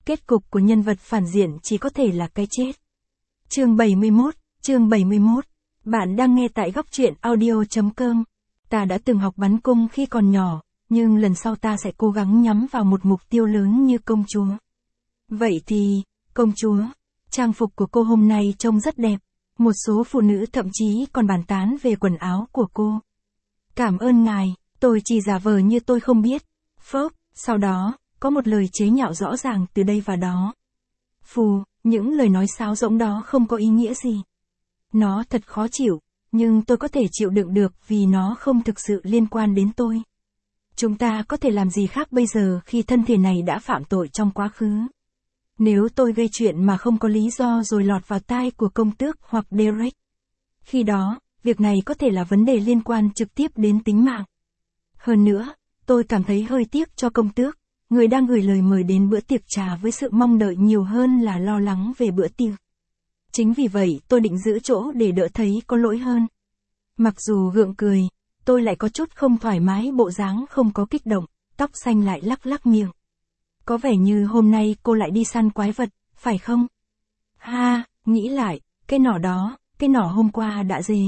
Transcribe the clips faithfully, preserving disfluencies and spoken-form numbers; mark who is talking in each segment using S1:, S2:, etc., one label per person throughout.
S1: Kết cục của nhân vật phản diện chỉ có thể là cái chết. Chương bảy mươi mốt, chương bảy mươi mốt. Bạn đang nghe tại góc truyện audio chấm com. Ta đã từng học bắn cung khi còn nhỏ, nhưng lần sau ta sẽ cố gắng nhắm vào một mục tiêu lớn như công chúa. Vậy thì, công chúa, trang phục của cô hôm nay trông rất đẹp. Một số phụ nữ thậm chí còn bàn tán về quần áo của cô. Cảm ơn ngài, tôi chỉ giả vờ như tôi không biết. Phốc, sau đó, có một lời chế nhạo rõ ràng từ đây và đó. Phù, những lời nói sáo rỗng đó không có ý nghĩa gì. Nó thật khó chịu, nhưng tôi có thể chịu đựng được vì nó không thực sự liên quan đến tôi. Chúng ta có thể làm gì khác bây giờ khi thân thể này đã phạm tội trong quá khứ? Nếu tôi gây chuyện mà không có lý do rồi lọt vào tai của công tước hoặc Derek. Khi đó, việc này có thể là vấn đề liên quan trực tiếp đến tính mạng. Hơn nữa, tôi cảm thấy hơi tiếc cho công tước, người đang gửi lời mời đến bữa tiệc trà với sự mong đợi nhiều hơn là lo lắng về bữa tiệc. Chính vì vậy tôi định giữ chỗ để đỡ thấy có lỗi hơn. Mặc dù gượng cười, tôi lại có chút không thoải mái, bộ dáng không có kích động, tóc xanh lại lắc lắc miệng. Có vẻ như hôm nay cô lại đi săn quái vật, phải không? Ha, nghĩ lại, cái nỏ đó, cái nỏ hôm qua đã dế.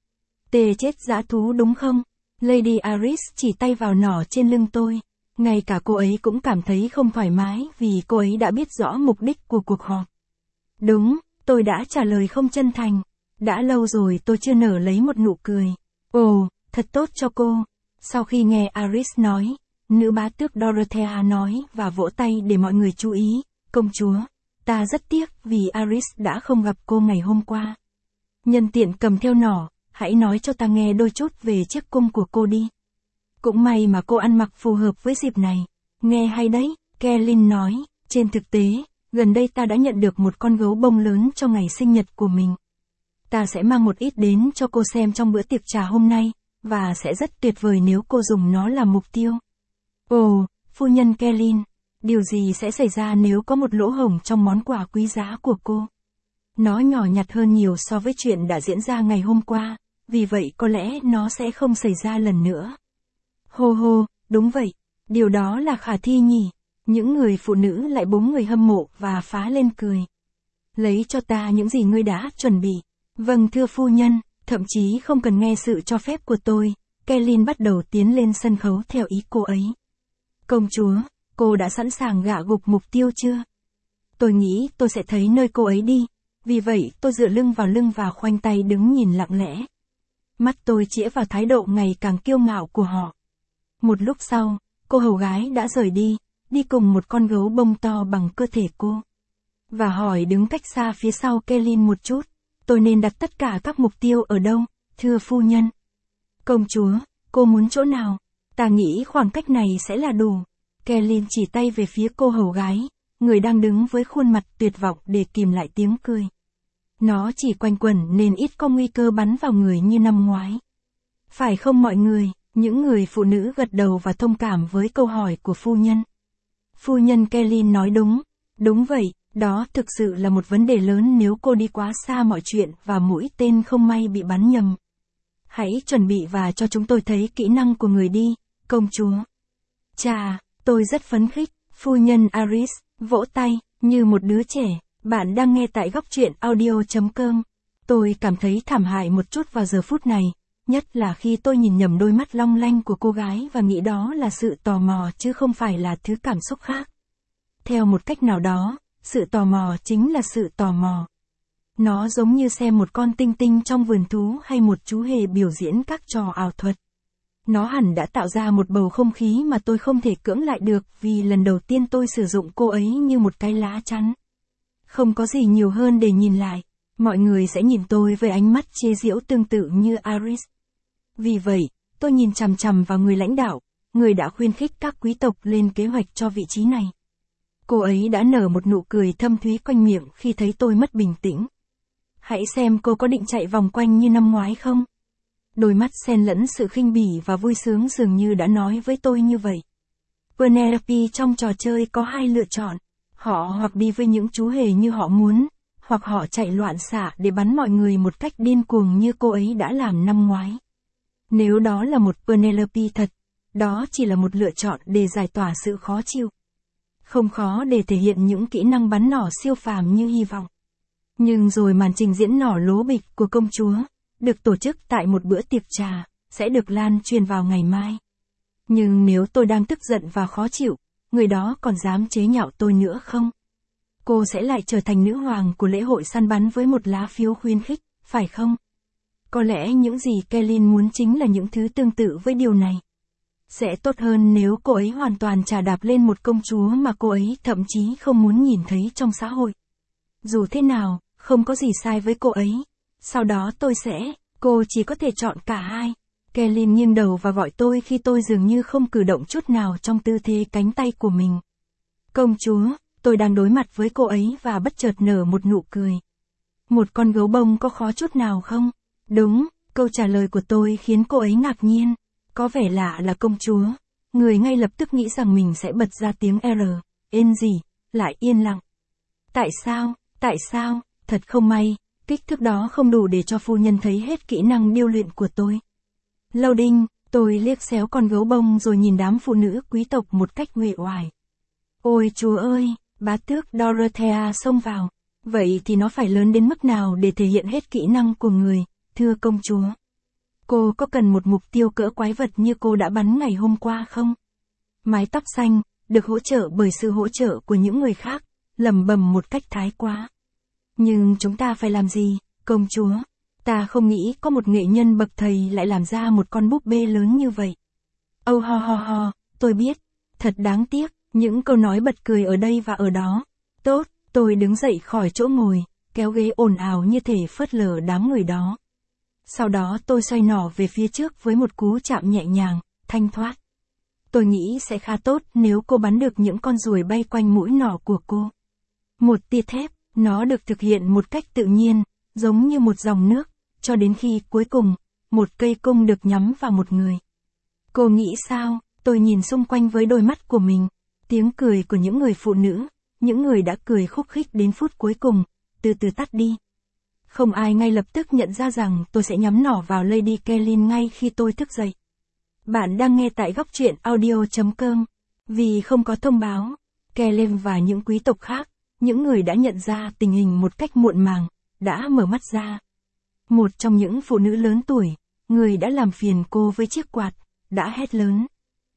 S1: Tê chết dã thú đúng không? Lady Aris chỉ tay vào nỏ trên lưng tôi. Ngay cả cô ấy cũng cảm thấy không thoải mái vì cô ấy đã biết rõ mục đích của cuộc họp. Đúng, tôi đã trả lời không chân thành. Đã lâu rồi tôi chưa nở lấy một nụ cười. Ồ, thật tốt cho cô. Sau khi nghe Aris nói, nữ bá tước Dorothea nói và vỗ tay để mọi người chú ý. Công chúa, ta rất tiếc vì Aris đã không gặp cô ngày hôm qua. Nhân tiện cầm theo nỏ, hãy nói cho ta nghe đôi chút về chiếc cung của cô đi. Cũng may mà cô ăn mặc phù hợp với dịp này. Nghe hay đấy, Kellyn nói. Trên thực tế, gần đây ta đã nhận được một con gấu bông lớn cho ngày sinh nhật của mình. Ta sẽ mang một ít đến cho cô xem trong bữa tiệc trà hôm nay, và sẽ rất tuyệt vời nếu cô dùng nó làm mục tiêu. Ồ, phu nhân Kellyn, điều gì sẽ xảy ra nếu có một lỗ hổng trong món quà quý giá của cô? Nó nhỏ nhặt hơn nhiều so với chuyện đã diễn ra ngày hôm qua, vì vậy có lẽ nó sẽ không xảy ra lần nữa. Hô hô, đúng vậy, điều đó là khả thi nhỉ. Những người phụ nữ lại búng người hâm mộ và phá lên cười. Lấy cho ta những gì ngươi đã chuẩn bị. Vâng thưa phu nhân, thậm chí không cần nghe sự cho phép của tôi. Kellyn bắt đầu tiến lên sân khấu theo ý cô ấy. Công chúa, cô đã sẵn sàng gạ gục mục tiêu chưa? Tôi nghĩ tôi sẽ thấy nơi cô ấy đi. Vì vậy tôi dựa lưng vào lưng và khoanh tay đứng nhìn lặng lẽ. Mắt tôi chĩa vào thái độ ngày càng kiêu ngạo của họ. Một lúc sau, cô hầu gái đã rời đi, đi cùng một con gấu bông to bằng cơ thể cô. Và hỏi đứng cách xa phía sau Kellyn một chút, tôi nên đặt tất cả các mục tiêu ở đâu, thưa phu nhân? Công chúa, cô muốn chỗ nào? Ta nghĩ khoảng cách này sẽ là đủ. Kellyn chỉ tay về phía cô hầu gái, người đang đứng với khuôn mặt tuyệt vọng để kìm lại tiếng cười. Nó chỉ quanh quẩn nên ít có nguy cơ bắn vào người như năm ngoái. Phải không mọi người? Những người phụ nữ gật đầu và thông cảm với câu hỏi của phu nhân. Phu nhân Kellyn nói đúng. Đúng vậy, đó thực sự là một vấn đề lớn nếu cô đi quá xa mọi chuyện và mũi tên không may bị bắn nhầm. Hãy chuẩn bị và cho chúng tôi thấy kỹ năng của người đi, công chúa. Chà, tôi rất phấn khích. Phu nhân Aris, vỗ tay, như một đứa trẻ. Bạn đang nghe tại góc truyện audio chấm com. Tôi cảm thấy thảm hại một chút vào giờ phút này. Nhất là khi tôi nhìn nhầm đôi mắt long lanh của cô gái và nghĩ đó là sự tò mò chứ không phải là thứ cảm xúc khác. Theo một cách nào đó, sự tò mò chính là sự tò mò. Nó giống như xem một con tinh tinh trong vườn thú hay một chú hề biểu diễn các trò ảo thuật. Nó hẳn đã tạo ra một bầu không khí mà tôi không thể cưỡng lại được vì lần đầu tiên tôi sử dụng cô ấy như một cái lá chắn. Không có gì nhiều hơn để nhìn lại. Mọi người sẽ nhìn tôi với ánh mắt chế giễu tương tự như Aris. Vì vậy, tôi nhìn chằm chằm vào người lãnh đạo, người đã khuyến khích các quý tộc lên kế hoạch cho vị trí này. Cô ấy đã nở một nụ cười thâm thúy quanh miệng khi thấy tôi mất bình tĩnh. Hãy xem cô có định chạy vòng quanh như năm ngoái không? Đôi mắt xen lẫn sự khinh bỉ và vui sướng dường như đã nói với tôi như vậy. Penelope trong trò chơi có hai lựa chọn. Họ hoặc đi với những chú hề như họ muốn, hoặc họ chạy loạn xạ để bắn mọi người một cách điên cuồng như cô ấy đã làm năm ngoái. Nếu đó là một Penelope thật, đó chỉ là một lựa chọn để giải tỏa sự khó chịu. Không khó để thể hiện những kỹ năng bắn nỏ siêu phàm như hy vọng. Nhưng rồi màn trình diễn nỏ lố bịch của công chúa, được tổ chức tại một bữa tiệc trà, sẽ được lan truyền vào ngày mai. Nhưng nếu tôi đang tức giận và khó chịu, người đó còn dám chế nhạo tôi nữa không? Cô sẽ lại trở thành nữ hoàng của lễ hội săn bắn với một lá phiếu khuyến khích, phải không? Có lẽ những gì Kellyn muốn chính là những thứ tương tự với điều này. Sẽ tốt hơn nếu cô ấy hoàn toàn chà đạp lên một công chúa mà cô ấy thậm chí không muốn nhìn thấy trong xã hội. Dù thế nào, không có gì sai với cô ấy. Sau đó tôi sẽ, cô chỉ có thể chọn cả hai. Kellyn nghiêng đầu và gọi tôi khi tôi dường như không cử động chút nào trong tư thế cánh tay của mình. Công chúa, tôi đang đối mặt với cô ấy và bất chợt nở một nụ cười. Một con gấu bông có khó chút nào không? Đúng, câu trả lời của tôi khiến cô ấy ngạc nhiên. Có vẻ lạ là công chúa. Người ngay lập tức nghĩ rằng mình sẽ bật ra tiếng R, ên gì, lại yên lặng. Tại sao, tại sao, thật không may, kích thước đó không đủ để cho phu nhân thấy hết kỹ năng điêu luyện của tôi. Loading, tôi liếc xéo con gấu bông rồi nhìn đám phụ nữ quý tộc một cách uể oải. Ôi chúa ơi, bá tước Dorothea xông vào. Vậy thì nó phải lớn đến mức nào để thể hiện hết kỹ năng của người, thưa công chúa? Cô có cần một mục tiêu cỡ quái vật như cô đã bắn ngày hôm qua không? Mái tóc xanh, được hỗ trợ bởi sự hỗ trợ của những người khác, lẩm bẩm một cách thái quá. Nhưng chúng ta phải làm gì, công chúa? Ta không nghĩ có một nghệ nhân bậc thầy lại làm ra một con búp bê lớn như vậy. Âu ho ho ho, tôi biết. Thật đáng tiếc, những câu nói bật cười ở đây và ở đó. Tốt, tôi đứng dậy khỏi chỗ ngồi, kéo ghế ồn ào như thể phớt lờ đám người đó. Sau đó tôi xoay nỏ về phía trước với một cú chạm nhẹ nhàng, thanh thoát. Tôi nghĩ sẽ khá tốt nếu cô bắn được những con ruồi bay quanh mũi nỏ của cô. Một tia thép, nó được thực hiện một cách tự nhiên, giống như một dòng nước, cho đến khi cuối cùng, một cây cung được nhắm vào một người. Cô nghĩ sao? Tôi nhìn xung quanh với đôi mắt của mình. Tiếng cười của những người phụ nữ, những người đã cười khúc khích đến phút cuối cùng, từ từ tắt đi. Không ai ngay lập tức nhận ra rằng tôi sẽ nhắm nỏ vào Lady Kellyn ngay khi tôi thức dậy. Bạn đang nghe tại góc truyện audio chấm com. Vì không có thông báo, Kellyn và những quý tộc khác, những người đã nhận ra tình hình một cách muộn màng, đã mở mắt ra. Một trong những phụ nữ lớn tuổi, người đã làm phiền cô với chiếc quạt, đã hét lớn.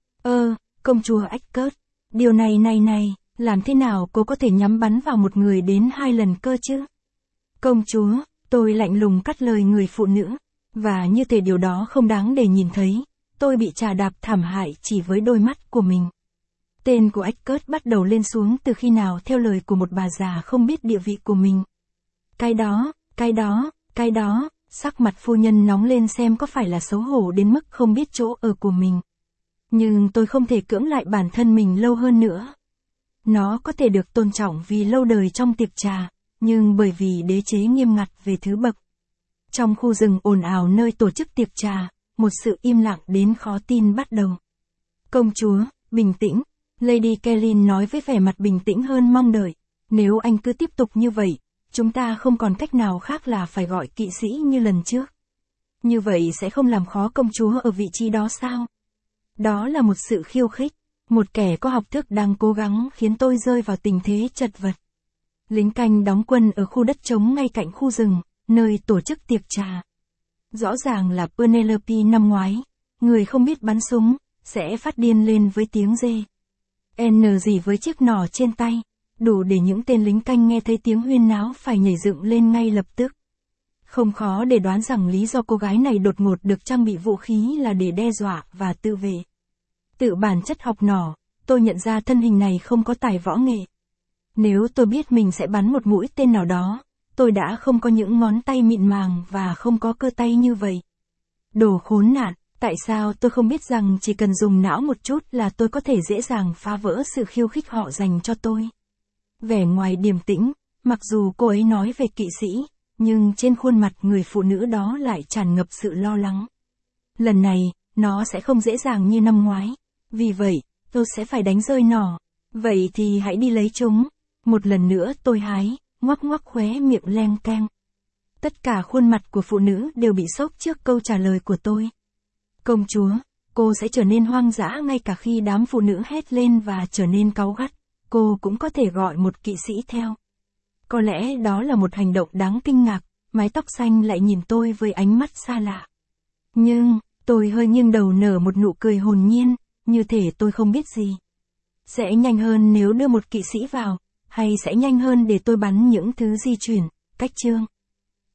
S1: Ơ, công chúa Eckhart, điều này này này, làm thế nào cô có thể nhắm bắn vào một người đến hai lần cơ chứ? Công chúa, tôi lạnh lùng cắt lời người phụ nữ, và như thể điều đó không đáng để nhìn thấy, tôi bị chà đạp thảm hại chỉ với đôi mắt của mình. Tên của Eckhart bắt đầu lên xuống từ khi nào theo lời của một bà già không biết địa vị của mình. Cái đó, cái đó, cái đó, sắc mặt phu nhân nóng lên xem có phải là xấu hổ đến mức không biết chỗ ở của mình. Nhưng tôi không thể cưỡng lại bản thân mình lâu hơn nữa. Nó có thể được tôn trọng vì lâu đời trong tiệc trà, nhưng bởi vì đế chế nghiêm ngặt về thứ bậc. Trong khu rừng ồn ào nơi tổ chức tiệc trà, một sự im lặng đến khó tin bắt đầu. Công chúa, bình tĩnh, Lady Kellyn nói với vẻ mặt bình tĩnh hơn mong đợi. Nếu anh cứ tiếp tục như vậy, chúng ta không còn cách nào khác là phải gọi kỵ sĩ như lần trước. Như vậy sẽ không làm khó công chúa ở vị trí đó sao? Đó là một sự khiêu khích. Một kẻ có học thức đang cố gắng khiến tôi rơi vào tình thế chật vật. Lính canh đóng quân ở khu đất trống ngay cạnh khu rừng, nơi tổ chức tiệc trà. Rõ ràng là Penelope năm ngoái, người không biết bắn súng, sẽ phát điên lên với tiếng rê. N gì với chiếc nỏ trên tay, đủ để những tên lính canh nghe thấy tiếng huyên náo phải nhảy dựng lên ngay lập tức. Không khó để đoán rằng lý do cô gái này đột ngột được trang bị vũ khí là để đe dọa và tự vệ. Tự bản chất học nỏ, tôi nhận ra thân hình này không có tài võ nghệ. Nếu tôi biết mình sẽ bắn một mũi tên nào đó, tôi đã không có những ngón tay mịn màng và không có cơ tay như vậy. Đồ khốn nạn, tại sao tôi không biết rằng chỉ cần dùng não một chút là tôi có thể dễ dàng phá vỡ sự khiêu khích họ dành cho tôi. Vẻ ngoài điềm tĩnh, mặc dù cô ấy nói về kỵ sĩ, nhưng trên khuôn mặt người phụ nữ đó lại tràn ngập sự lo lắng. Lần này, nó sẽ không dễ dàng như năm ngoái. Vì vậy, tôi sẽ phải đánh rơi nỏ. Vậy thì hãy đi lấy chúng. Một lần nữa tôi hái, ngoắc ngoắc khóe miệng leng keng. Tất cả khuôn mặt của phụ nữ đều bị sốc trước câu trả lời của tôi. Công chúa, cô sẽ trở nên hoang dã ngay cả khi đám phụ nữ hét lên và trở nên cáu gắt. cô cũng có thể gọi một kỵ sĩ theo. Có lẽ đó là một hành động đáng kinh ngạc, mái tóc xanh lại nhìn tôi với ánh mắt xa lạ. Nhưng, tôi hơi nghiêng đầu nở một nụ cười hồn nhiên, như thể tôi không biết gì. Sẽ nhanh hơn nếu đưa một kỵ sĩ vào, hay sẽ nhanh hơn để tôi bắn những thứ di chuyển, cách chương.